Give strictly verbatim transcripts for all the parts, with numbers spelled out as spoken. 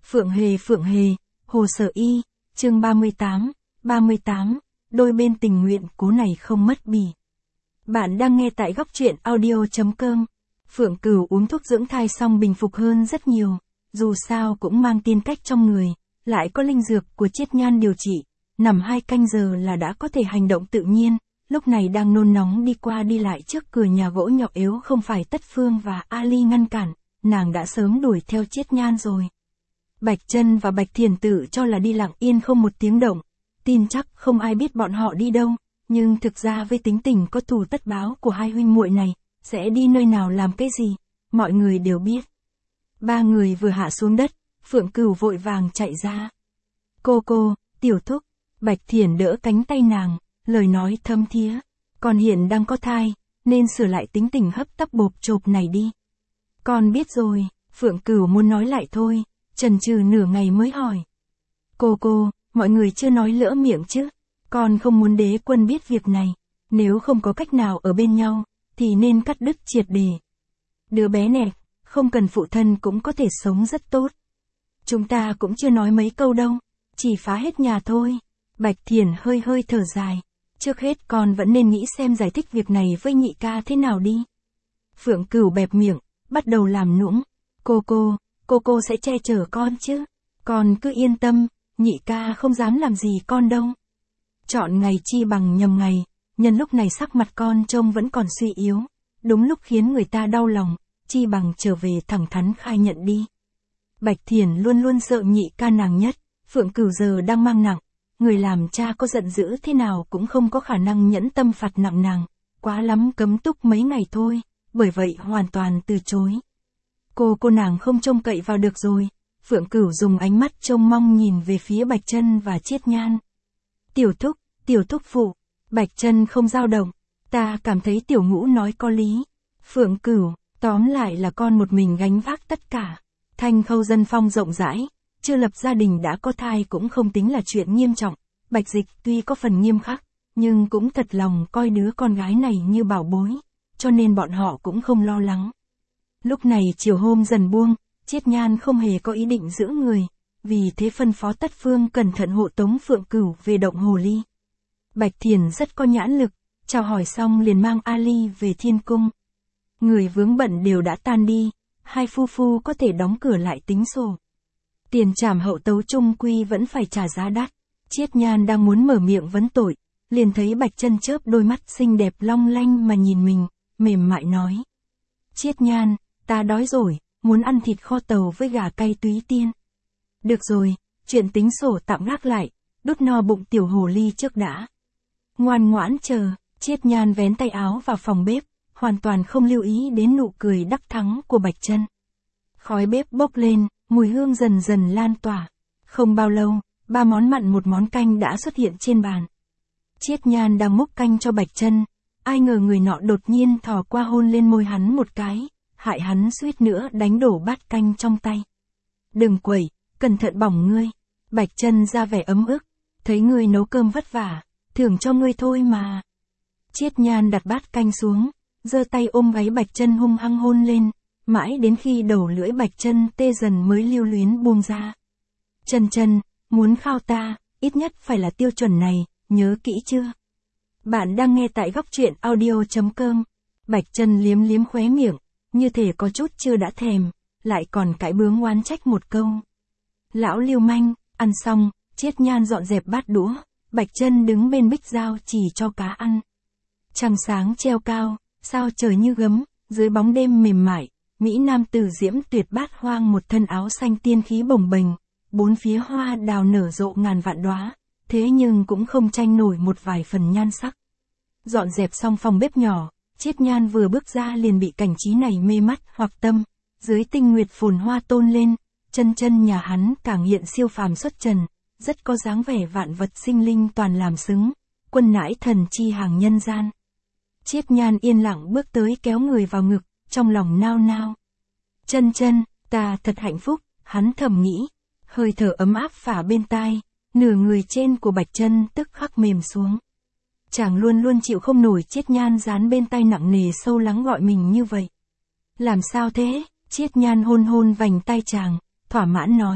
Phượng Hề Phượng Hề, Hồ Sở Y, chương ba mươi tám, ba mươi tám, đôi bên tình nguyện cố này không mất bỉ. Bạn đang nghe tại góc truyện audio.com. Phượng Cửu uống thuốc dưỡng thai xong bình phục hơn rất nhiều, dù sao cũng mang tiên cách trong người, lại có linh dược của Chiết Nhan điều trị, nằm hai canh giờ là đã có thể hành động tự nhiên, lúc này đang nôn nóng đi qua đi lại trước cửa nhà gỗ nhọc yếu không phải Tất Phương và Ali ngăn cản, nàng đã sớm đuổi theo Chiết Nhan rồi. Bạch Chân và Bạch Thiền tự cho là đi lặng yên không một tiếng động, tin chắc không ai biết bọn họ đi đâu, nhưng thực ra với tính tình có thù tất báo của hai huynh muội này, sẽ đi nơi nào làm cái gì, mọi người đều biết. Ba người vừa hạ xuống đất, Phượng Cửu vội vàng chạy ra. Cô cô, Tiểu Thúc, Bạch Thiền đỡ cánh tay nàng, lời nói thâm thía, con hiện đang có thai, nên sửa lại tính tình hấp tấp bộp chộp này đi. Con biết rồi, Phượng Cửu muốn nói lại thôi, chần chừ nửa ngày mới hỏi. Cô cô, mọi người chưa nói lỡ miệng chứ, con không muốn Đế Quân biết việc này, nếu không có cách nào ở bên nhau, thì nên cắt đứt triệt để. Đứa bé nè, không cần phụ thân cũng có thể sống rất tốt. Chúng ta cũng chưa nói mấy câu đâu, chỉ phá hết nhà thôi. Bạch Thiền hơi hơi thở dài, trước hết con vẫn nên nghĩ xem giải thích việc này với nhị ca thế nào đi. Phượng Cửu bẹp miệng, bắt đầu làm nũng. Cô cô, cô cô sẽ che chở con chứ, con cứ yên tâm, nhị ca không dám làm gì con đâu. Chọn ngày chi bằng nhầm ngày, nhân lúc này sắc mặt con trông vẫn còn suy yếu, đúng lúc khiến người ta đau lòng, chi bằng trở về thẳng thắn khai nhận đi. Bạch Thiền luôn luôn sợ nhị ca nàng nhất, Phượng Cửu giờ đang mang nặng, người làm cha có giận dữ thế nào cũng không có khả năng nhẫn tâm phạt nặng nàng, quá lắm cấm túc mấy ngày thôi, bởi vậy hoàn toàn từ chối. Cô cô nàng không trông cậy vào được rồi, Phượng Cửu dùng ánh mắt trông mong nhìn về phía Bạch Chân và Chiết Nhan. Tiểu Thúc, Tiểu Thúc phụ, Bạch Chân không dao động, ta cảm thấy Tiểu Ngũ nói có lý. Phượng Cửu, tóm lại là con một mình gánh vác tất cả. Thanh Khâu dân phong rộng rãi, chưa lập gia đình đã có thai cũng không tính là chuyện nghiêm trọng. Bạch Dịch tuy có phần nghiêm khắc, nhưng cũng thật lòng coi đứa con gái này như bảo bối, cho nên bọn họ cũng không lo lắng. Lúc này chiều hôm dần buông, Chiết Nhan không hề có ý định giữ người, vì thế phân phó Tất Phương cẩn thận hộ tống Phượng Cửu về động hồ ly. Bạch Thiền rất có nhãn lực, chào hỏi xong liền mang Ali về thiên cung. Người vướng bận đều đã tan đi, hai phu phu có thể đóng cửa lại tính sổ. Tiền trảm hậu tấu chung quy vẫn phải trả giá đắt. Chiết Nhan đang muốn mở miệng vấn tội, liền thấy Bạch Chân chớp đôi mắt xinh đẹp long lanh mà nhìn mình, mềm mại nói. Chiết Nhan, ta đói rồi, muốn ăn thịt kho tàu với gà cay túy tiên. Được rồi, chuyện tính sổ tạm gác lại, đút no bụng tiểu hồ ly trước đã. Ngoan ngoãn chờ, Chiết Nhan vén tay áo vào phòng bếp, hoàn toàn không lưu ý đến nụ cười đắc thắng của Bạch Chân. Khói bếp bốc lên, mùi hương dần dần lan tỏa. Không bao lâu, ba món mặn một món canh đã xuất hiện trên bàn. Chiết Nhan đang múc canh cho Bạch Chân, ai ngờ người nọ đột nhiên thò qua hôn lên môi hắn một cái, hại hắn suýt nữa đánh đổ bát canh trong tay. Đừng quẩy, cẩn thận bỏng ngươi. Bạch Chân ra vẻ ấm ức, thấy ngươi nấu cơm vất vả, thưởng cho ngươi thôi mà. Chiết Nhan đặt bát canh xuống, giơ tay ôm váy Bạch Chân hung hăng hôn lên, mãi đến khi đầu lưỡi Bạch Chân tê dần mới lưu luyến buông ra. Chân Chân, muốn khao ta, ít nhất phải là tiêu chuẩn này, nhớ kỹ chưa? Bạn đang nghe tại góc truyện audio.com. Bạch Chân liếm liếm khóe miệng, như thể có chút chưa đã thèm, lại còn cãi bướng oán trách một câu. Lão lưu manh, ăn xong, Chiết Nhan dọn dẹp bát đũa, Bạch Chân đứng bên bích dao chỉ cho cá ăn. Trăng sáng treo cao, sao trời như gấm, dưới bóng đêm mềm mại, Mỹ Nam tử diễm tuyệt bát hoang một thân áo xanh tiên khí bồng bềnh, bốn phía hoa đào nở rộ ngàn vạn đóa, thế nhưng cũng không tranh nổi một vài phần nhan sắc. Dọn dẹp xong phòng bếp nhỏ, Chiết Nhan vừa bước ra liền bị cảnh trí này mê mắt hoặc tâm, dưới tinh nguyệt phồn hoa tôn lên, Chân Chân nhà hắn càng hiện siêu phàm xuất trần, rất có dáng vẻ vạn vật sinh linh toàn làm xứng, quân nãi thần chi hàng nhân gian. Chiết Nhan yên lặng bước tới kéo người vào ngực, trong lòng nao nao. Chân Chân, ta thật hạnh phúc, hắn thầm nghĩ, hơi thở ấm áp phả bên tai, nửa người trên của Bạch Chân tức khắc mềm xuống. Chàng luôn luôn chịu không nổi Chiết Nhan dán bên tay nặng nề sâu lắng gọi mình như vậy. Làm sao thế? Chiết Nhan hôn hôn vành tay chàng, thỏa mãn nói.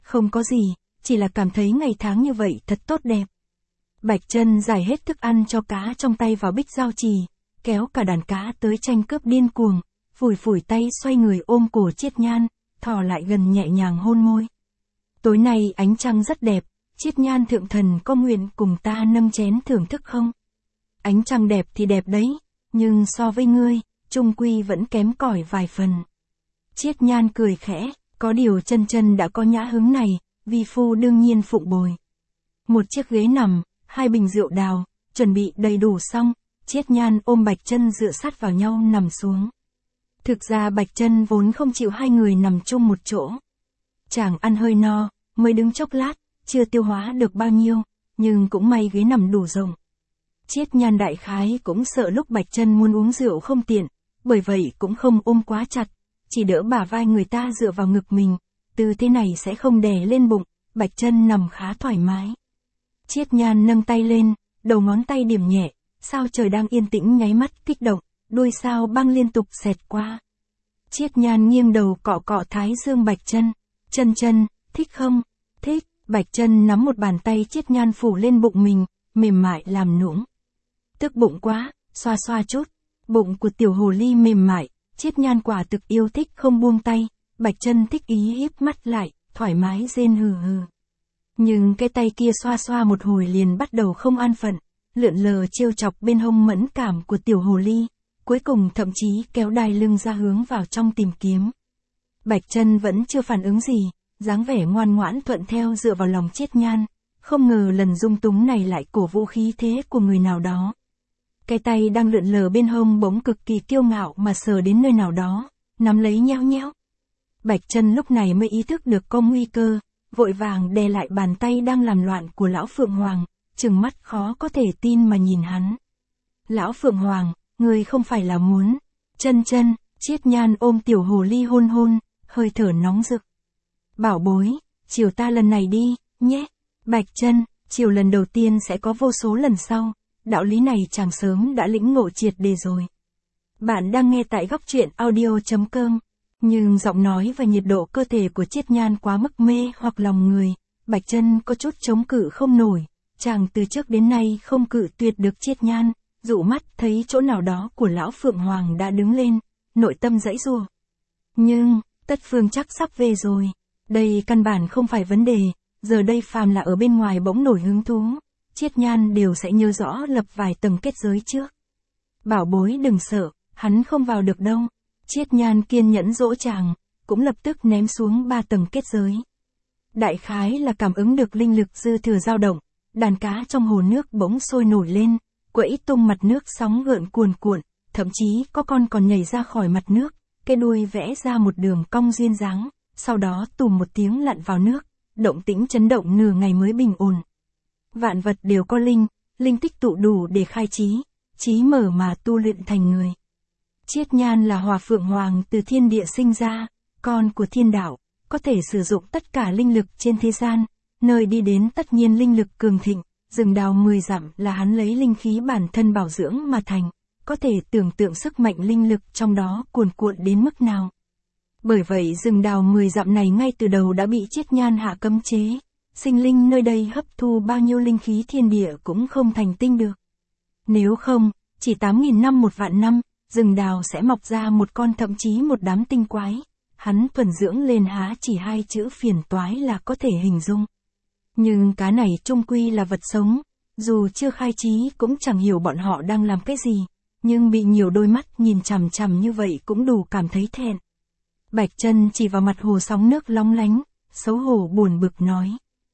Không có gì, chỉ là cảm thấy ngày tháng như vậy thật tốt đẹp. Bạch Chân giải hết thức ăn cho cá trong tay vào bích giao chì, kéo cả đàn cá tới tranh cướp điên cuồng, phủi phủi tay xoay người ôm cổ Chiết Nhan, thò lại gần nhẹ nhàng hôn môi. Tối nay ánh trăng rất đẹp, Chiết Nhan thượng thần có nguyện cùng ta nâng chén thưởng thức không? Ánh trăng đẹp thì đẹp đấy, nhưng so với ngươi, chung quy vẫn kém cỏi vài phần. Chiết Nhan cười khẽ, có điều Chân Chân đã có nhã hứng này, vi phu đương nhiên phụng bồi. Một chiếc ghế nằm, hai bình rượu đào, chuẩn bị đầy đủ xong, Chiết Nhan ôm Bạch Chân dựa sát vào nhau nằm xuống. Thực ra Bạch Chân vốn không chịu hai người nằm chung một chỗ. Chàng ăn hơi no, mới đứng chốc lát, chưa tiêu hóa được bao nhiêu, nhưng cũng may ghế nằm đủ rộng. Chiết Nhan đại khái cũng sợ lúc Bạch Chân muốn uống rượu không tiện, bởi vậy cũng không ôm quá chặt, chỉ đỡ bả vai người ta dựa vào ngực mình, tư thế này sẽ không đè lên bụng, Bạch Chân nằm khá thoải mái. Chiết Nhan nâng tay lên, đầu ngón tay điểm nhẹ, sao trời đang yên tĩnh nháy mắt kích động, đuôi sao băng liên tục xẹt qua. Chiết Nhan nghiêng đầu cọ cọ thái dương Bạch Chân, Chân Chân, thích không? Thích. Bạch Chân nắm một bàn tay Chiết Nhan phủ lên bụng mình, mềm mại làm nũng. Tức bụng quá, xoa xoa chút. Bụng của tiểu hồ ly mềm mại, Chiết Nhan quả thực yêu thích không buông tay, Bạch Chân thích ý híp mắt lại, thoải mái rên hừ hừ. Nhưng cái tay kia xoa xoa một hồi liền bắt đầu không an phận, lượn lờ trêu chọc bên hông mẫn cảm của tiểu hồ ly, cuối cùng thậm chí kéo đai lưng ra hướng vào trong tìm kiếm. Bạch Chân vẫn chưa phản ứng gì, dáng vẻ ngoan ngoãn thuận theo dựa vào lòng Chiết Nhan, không ngờ lần dung túng này lại cổ vũ khí thế của người nào đó. Cái tay đang lượn lờ bên hông bỗng cực kỳ kiêu ngạo mà sờ đến nơi nào đó, nắm lấy nhẽo nhẽo. Bạch Chân lúc này mới ý thức được có nguy cơ, vội vàng đè lại bàn tay đang làm loạn của lão Phượng Hoàng, trừng mắt khó có thể tin mà nhìn hắn. Lão Phượng Hoàng, ngươi không phải là muốn. Chân Chân, Chiết Nhan ôm tiểu hồ ly hôn hôn, hơi thở nóng rực. Bảo bối, chiều ta lần này đi, nhé. Bạch Chân, chiều lần đầu tiên sẽ có vô số lần sau, đạo lý này chàng sớm đã lĩnh ngộ triệt đề rồi. Bạn đang nghe tại góc truyện audio chấm com, nhưng giọng nói và nhiệt độ cơ thể của Chiết Nhan quá mức mê hoặc lòng người, Bạch Chân có chút chống cự không nổi, chàng từ trước đến nay không cự tuyệt được Chiết Nhan, dụ mắt thấy chỗ nào đó của lão Phượng Hoàng đã đứng lên, nội tâm giãy giụa. Nhưng, Tất Phương chắc sắp về rồi. Đây căn bản không phải vấn đề, giờ đây phàm là ở bên ngoài bỗng nổi hứng thú, Chiết Nhan đều sẽ nhớ rõ lập vài tầng kết giới trước. Bảo bối đừng sợ, hắn không vào được đâu. Chiết Nhan kiên nhẫn dỗ chàng, cũng lập tức ném xuống ba tầng kết giới. Đại khái là cảm ứng được linh lực dư thừa dao động, đàn cá trong hồ nước bỗng sôi nổi lên, quẫy tung mặt nước sóng gợn cuồn cuộn, thậm chí có con còn nhảy ra khỏi mặt nước, cái đuôi vẽ ra một đường cong duyên dáng, sau đó tùm một tiếng lặn vào nước, động tĩnh chấn động nửa ngày mới bình ổn. Vạn vật đều có linh, linh tích tụ đủ để khai trí, trí mở mà tu luyện thành người. Chiết Nhan là Hỏa Phượng Hoàng từ thiên địa sinh ra, con của thiên đạo, có thể sử dụng tất cả linh lực trên thế gian, nơi đi đến tất nhiên linh lực cường thịnh, rừng đào mười dặm là hắn lấy linh khí bản thân bảo dưỡng mà thành, có thể tưởng tượng sức mạnh linh lực trong đó cuồn cuộn đến mức nào. Bởi vậy rừng đào mười dặm này ngay từ đầu đã bị Chiết Nhan hạ cấm chế, sinh linh nơi đây hấp thu bao nhiêu linh khí thiên địa cũng không thành tinh được. Nếu không, chỉ tám nghìn năm một vạn năm, rừng đào sẽ mọc ra một con thậm chí một đám tinh quái. Hắn thuần dưỡng lên há chỉ hai chữ phiền toái là có thể hình dung. Nhưng cá này chung quy là vật sống, dù chưa khai trí cũng chẳng hiểu bọn họ đang làm cái gì, nhưng bị nhiều đôi mắt nhìn chằm chằm như vậy cũng đủ cảm thấy thẹn. Bạch Chân chỉ vào mặt hồ sóng nước long lánh, xấu hổ buồn bực nói.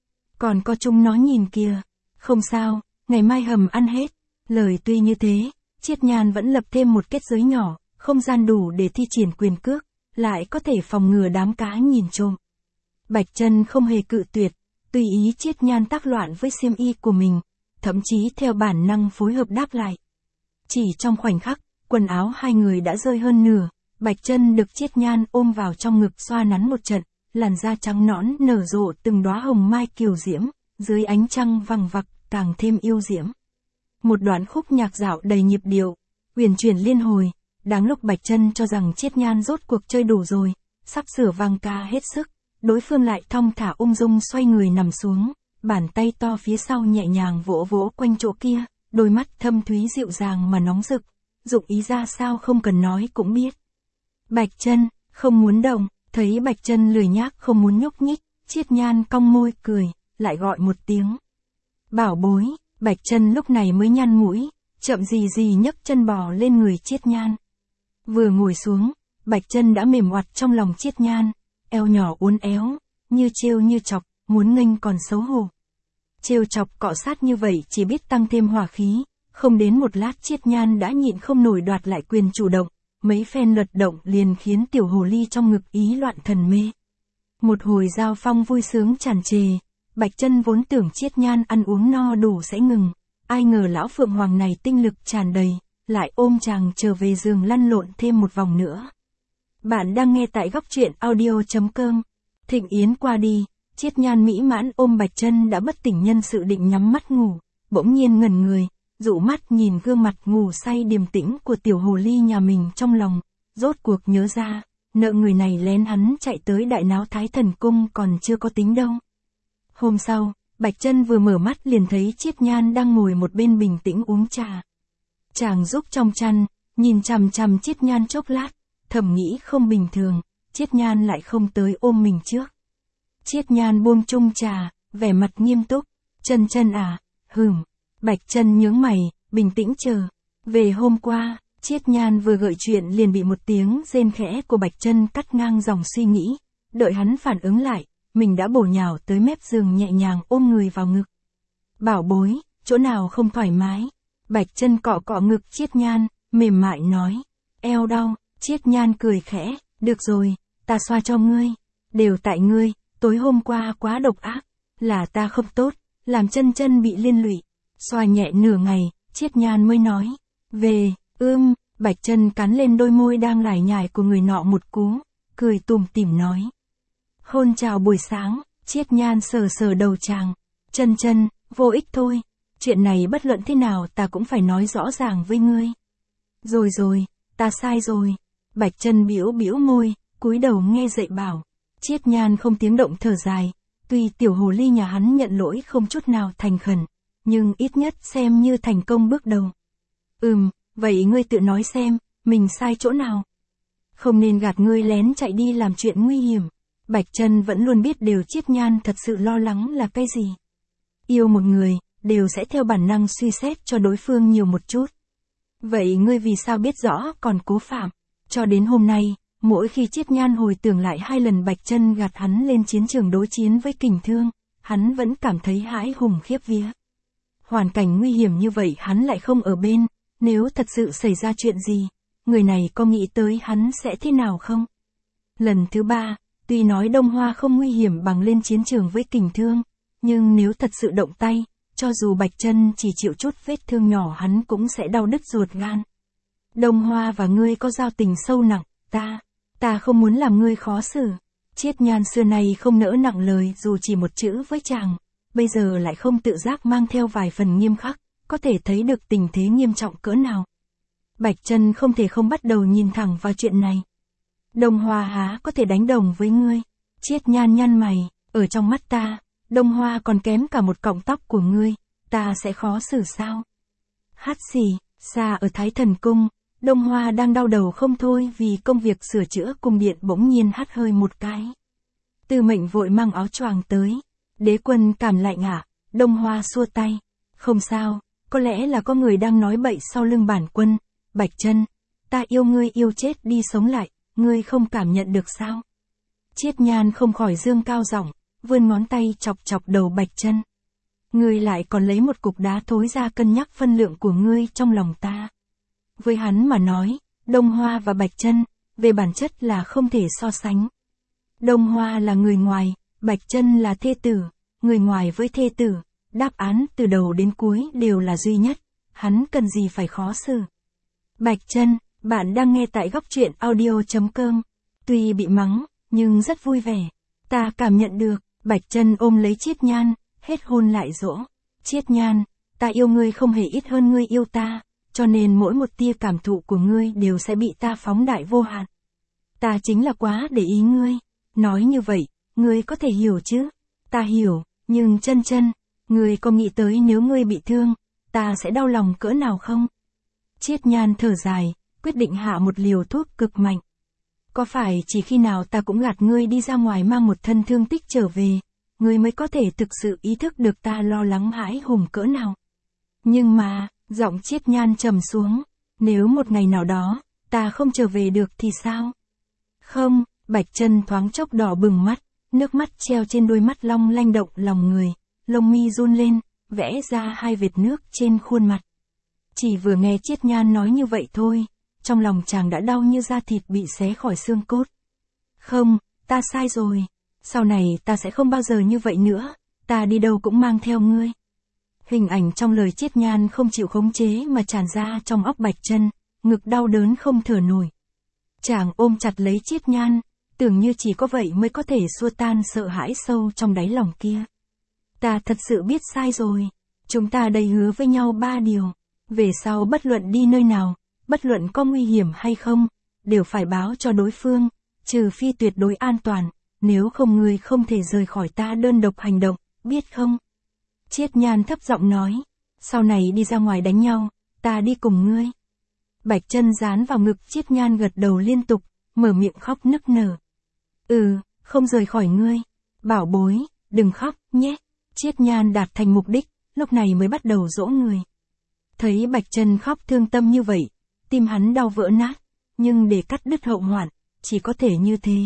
Còn có chúng nó nhìn kìa, không sao, ngày mai hầm ăn hết. Lời tuy như thế, Chiết Nhan vẫn lập thêm một kết giới nhỏ, không gian đủ để thi triển quyền cước, lại có thể phòng ngừa đám cá nhìn trộm. Bạch Chân không hề cự tuyệt, tùy ý Chiết Nhan tác loạn với xiêm y của mình, thậm chí theo bản năng phối hợp đáp lại. Chỉ trong khoảnh khắc, quần áo hai người đã rơi hơn nửa, Bạch Chân được Chiết Nhan ôm vào trong ngực xoa nắn một trận, làn da trắng nõn nở rộ từng đóa hồng mai kiều diễm, dưới ánh trăng vằng vặc càng thêm yêu diễm. Một đoạn khúc nhạc dạo đầy nhịp điệu, huyền chuyển liên hồi, đáng lúc Bạch Chân cho rằng Chiết Nhan rốt cuộc chơi đủ rồi, sắp sửa vang ca hết sức, đối phương lại thong thả ung dung xoay người nằm xuống, bàn tay to phía sau nhẹ nhàng vỗ vỗ quanh chỗ kia, đôi mắt thâm thúy dịu dàng mà nóng rực, dụng ý ra sao không cần nói cũng biết. Bạch Chân, không muốn động, thấy Bạch Chân lười nhác không muốn nhúc nhích, Chiết Nhan cong môi cười, lại gọi một tiếng. Bảo bối, Bạch Chân lúc này mới nhăn mũi, chậm gì gì nhấc chân bò lên người Chiết Nhan. Vừa ngồi xuống, Bạch Chân đã mềm oặt trong lòng Chiết Nhan, eo nhỏ uốn éo, như trêu như chọc, muốn nghênh còn xấu hổ. Trêu chọc cọ sát như vậy chỉ biết tăng thêm hỏa khí, không đến một lát Chiết Nhan đã nhịn không nổi đoạt lại quyền chủ động, mấy phen lật động liền khiến tiểu hồ ly trong ngực ý loạn thần mê. Một hồi giao phong vui sướng tràn trề, Bạch Chân vốn tưởng Chiết Nhan ăn uống no đủ sẽ ngừng, ai ngờ lão Phượng Hoàng này tinh lực tràn đầy, lại ôm chàng trở về giường lăn lộn thêm một vòng nữa. Bạn đang nghe tại góc truyện audio chấm com. Thịnh yến qua đi, Chiết Nhan mỹ mãn ôm Bạch Chân đã bất tỉnh nhân sự định nhắm mắt ngủ, bỗng nhiên ngẩn người, dụ mắt nhìn gương mặt ngủ say điềm tĩnh của tiểu hồ ly nhà mình trong lòng, rốt cuộc nhớ ra, nợ người này lén hắn chạy tới đại náo Thái Thần Cung còn chưa có tính đâu. Hôm sau, Bạch Chân vừa mở mắt liền thấy Chiết Nhan đang ngồi một bên bình tĩnh uống trà. Chàng rúc trong chăn, nhìn chằm chằm Chiết Nhan chốc lát, thầm nghĩ không bình thường, Chiết Nhan lại không tới ôm mình trước. Chiết Nhan buông chung trà, vẻ mặt nghiêm túc, Chân Chân à, hừm. Bạch Chân nhướng mày, bình tĩnh chờ. Về hôm qua, Chiết Nhan vừa gợi chuyện liền bị một tiếng rên khẽ của Bạch Chân cắt ngang dòng suy nghĩ, đợi hắn phản ứng lại, mình đã bổ nhào tới mép giường nhẹ nhàng ôm người vào ngực. Bảo bối, chỗ nào không thoải mái? Bạch Chân cọ cọ ngực Chiết Nhan, mềm mại nói, eo đau. Chiết Nhan cười khẽ, được rồi, ta xoa cho ngươi, đều tại ngươi, tối hôm qua quá độc ác, là ta không tốt, làm Chân Chân bị liên lụy. Xoa nhẹ nửa ngày, Chiết Nhan mới nói, về, ưm, Bạch Chân cắn lên đôi môi đang lải nhải của người nọ một cú, cười tủm tỉm nói. Hôn chào buổi sáng, Chiết Nhan sờ sờ đầu chàng, Chân Chân, vô ích thôi, chuyện này bất luận thế nào ta cũng phải nói rõ ràng với ngươi. Rồi rồi, ta sai rồi. Bạch Chân bĩu bĩu môi, cúi đầu nghe dạy bảo. Chiết Nhan không tiếng động thở dài, tuy tiểu hồ ly nhà hắn nhận lỗi không chút nào thành khẩn, nhưng ít nhất xem như thành công bước đầu. Ừm, vậy ngươi tự nói xem, mình sai chỗ nào? Không nên gạt ngươi lén chạy đi làm chuyện nguy hiểm. Bạch Chân vẫn luôn biết điều Chiết Nhan thật sự lo lắng là cái gì. Yêu một người, đều sẽ theo bản năng suy xét cho đối phương nhiều một chút. Vậy ngươi vì sao biết rõ còn cố phạm? Cho đến hôm nay, mỗi khi Chiết Nhan hồi tưởng lại hai lần Bạch Chân gạt hắn lên chiến trường đối chiến với Kình Thương, hắn vẫn cảm thấy hãi hùng khiếp vía. Hoàn cảnh nguy hiểm như vậy hắn lại không ở bên, nếu thật sự xảy ra chuyện gì, người này có nghĩ tới hắn sẽ thế nào không? Lần thứ ba, tuy nói Đông Hoa không nguy hiểm bằng lên chiến trường với Kình Thương, nhưng nếu thật sự động tay, cho dù Bạch Chân chỉ chịu chút vết thương nhỏ hắn cũng sẽ đau đứt ruột gan. Đông Hoa và ngươi có giao tình sâu nặng, ta, ta không muốn làm ngươi khó xử. Chiết Nhan xưa nay không nỡ nặng lời dù chỉ một chữ với chàng, bây giờ lại không tự giác mang theo vài phần nghiêm khắc, có thể thấy được tình thế nghiêm trọng cỡ nào. Bạch Chân không thể không bắt đầu nhìn thẳng vào chuyện này. Đông Hoa há có thể đánh đồng với ngươi? Chiết Nhan nhăn mày, ở trong mắt ta, Đông Hoa còn kém cả một cọng tóc của ngươi, ta sẽ khó xử sao? Hát xì, xa ở Thái Thần Cung, Đông Hoa đang đau đầu không thôi vì công việc sửa chữa cung điện bỗng nhiên hắt hơi một cái. Tư Mệnh vội mang áo choàng tới. Đế quân cảm lạnh à? Đông Hoa xua tay. Không sao, có lẽ là có người đang nói bậy sau lưng bản quân. Bạch Chân, ta yêu ngươi yêu chết đi sống lại, ngươi không cảm nhận được sao? Chiết Nhan không khỏi dương cao giọng, vươn ngón tay chọc chọc đầu Bạch Chân. Ngươi lại còn lấy một cục đá thối ra cân nhắc phân lượng của ngươi trong lòng ta. Với hắn mà nói, Đông Hoa và Bạch Chân, về bản chất là không thể so sánh. Đông Hoa là người ngoài, Bạch Chân là thê tử, người ngoài với thê tử, đáp án từ đầu đến cuối đều là duy nhất, hắn cần gì phải khó xử. Bạch Chân, bạn đang nghe tại góc truyện audio chấm com. Tuy bị mắng, nhưng rất vui vẻ. Ta cảm nhận được, Bạch Chân ôm lấy Chiết Nhan, hết hôn lại dỗ. Chiết Nhan, ta yêu ngươi không hề ít hơn ngươi yêu ta, cho nên mỗi một tia cảm thụ của ngươi đều sẽ bị ta phóng đại vô hạn. Ta chính là quá để ý ngươi. Nói như vậy, ngươi có thể hiểu chứ? Ta hiểu, nhưng chân chân, ngươi có nghĩ tới nếu ngươi bị thương, ta sẽ đau lòng cỡ nào không? Chiết Nhan thở dài, quyết định hạ một liều thuốc cực mạnh. Có phải chỉ khi nào ta cũng gạt ngươi đi ra ngoài mang một thân thương tích trở về, ngươi mới có thể thực sự ý thức được ta lo lắng hãi hùng cỡ nào? Nhưng mà, giọng Chiết Nhan trầm xuống, nếu một ngày nào đó, ta không trở về được thì sao? Không, Bạch Chân thoáng chốc đỏ bừng mắt, nước mắt treo trên đôi mắt long lanh động lòng người, lông mi run lên, vẽ ra hai vệt nước trên khuôn mặt. Chỉ vừa nghe Chiết Nhan nói như vậy thôi, trong lòng chàng đã đau như da thịt bị xé khỏi xương cốt. Không, ta sai rồi, sau này ta sẽ không bao giờ như vậy nữa, ta đi đâu cũng mang theo ngươi. Hình ảnh trong lời Chiết Nhan không chịu khống chế mà tràn ra trong óc Bạch Chân, ngực đau đớn không thở nổi. Chàng ôm chặt lấy Chiết Nhan, tưởng như chỉ có vậy mới có thể xua tan sợ hãi sâu trong đáy lòng kia. Ta thật sự biết sai rồi, chúng ta đây hứa với nhau ba điều, về sau bất luận đi nơi nào, bất luận có nguy hiểm hay không, đều phải báo cho đối phương, trừ phi tuyệt đối an toàn, nếu không ngươi không thể rời khỏi ta đơn độc hành động, biết không? Chiết Nhan thấp giọng nói, sau này đi ra ngoài đánh nhau, ta đi cùng ngươi. Bạch Chân dán vào ngực Chiết Nhan gật đầu liên tục, mở miệng khóc nức nở. Ừ, không rời khỏi ngươi. Bảo bối, đừng khóc, nhé. Chiết Nhan đạt thành mục đích, lúc này mới bắt đầu dỗ người. Thấy Bạch Chân khóc thương tâm như vậy, tim hắn đau vỡ nát, nhưng để cắt đứt hậu hoạn, chỉ có thể như thế.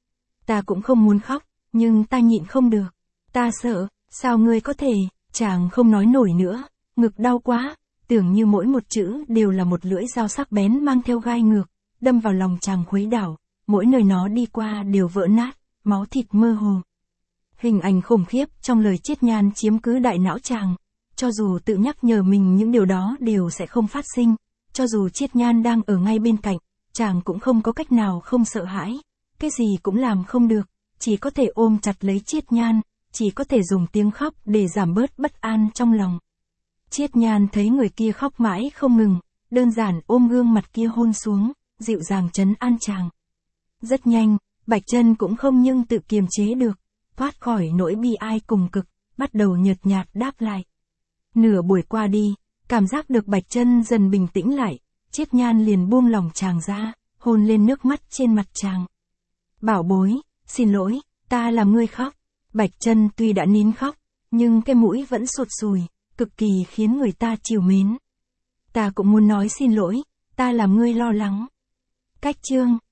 Ta cũng không muốn khóc, nhưng ta nhịn không được. Ta sợ, sao ngươi có thể, chàng không nói nổi nữa, ngực đau quá, tưởng như mỗi một chữ đều là một lưỡi dao sắc bén mang theo gai ngược, đâm vào lòng chàng khuấy đảo, mỗi nơi nó đi qua đều vỡ nát, máu thịt mơ hồ. Hình ảnh khủng khiếp trong lời Chiết Nhan chiếm cứ đại não chàng, cho dù tự nhắc nhở mình những điều đó đều sẽ không phát sinh, cho dù Chiết Nhan đang ở ngay bên cạnh, chàng cũng không có cách nào không sợ hãi, cái gì cũng làm không được, chỉ có thể ôm chặt lấy Chiết Nhan, chỉ có thể dùng tiếng khóc để giảm bớt bất an trong lòng. Chiết Nhan thấy người kia khóc mãi không ngừng, đơn giản ôm gương mặt kia hôn xuống, dịu dàng trấn an chàng. Rất nhanh, Bạch Chân cũng không nhưng tự kiềm chế được, thoát khỏi nỗi bi ai cùng cực, bắt đầu nhợt nhạt đáp lại. Nửa buổi qua đi, cảm giác được Bạch Chân dần bình tĩnh lại, Chiết Nhan liền buông lòng chàng ra, hôn lên nước mắt trên mặt chàng. Bảo bối, xin lỗi, ta làm ngươi khóc. Bạch Chân tuy đã nín khóc, nhưng cái mũi vẫn sụt sùi, cực kỳ khiến người ta trìu mến. Ta cũng muốn nói xin lỗi, ta làm ngươi lo lắng. Cách chương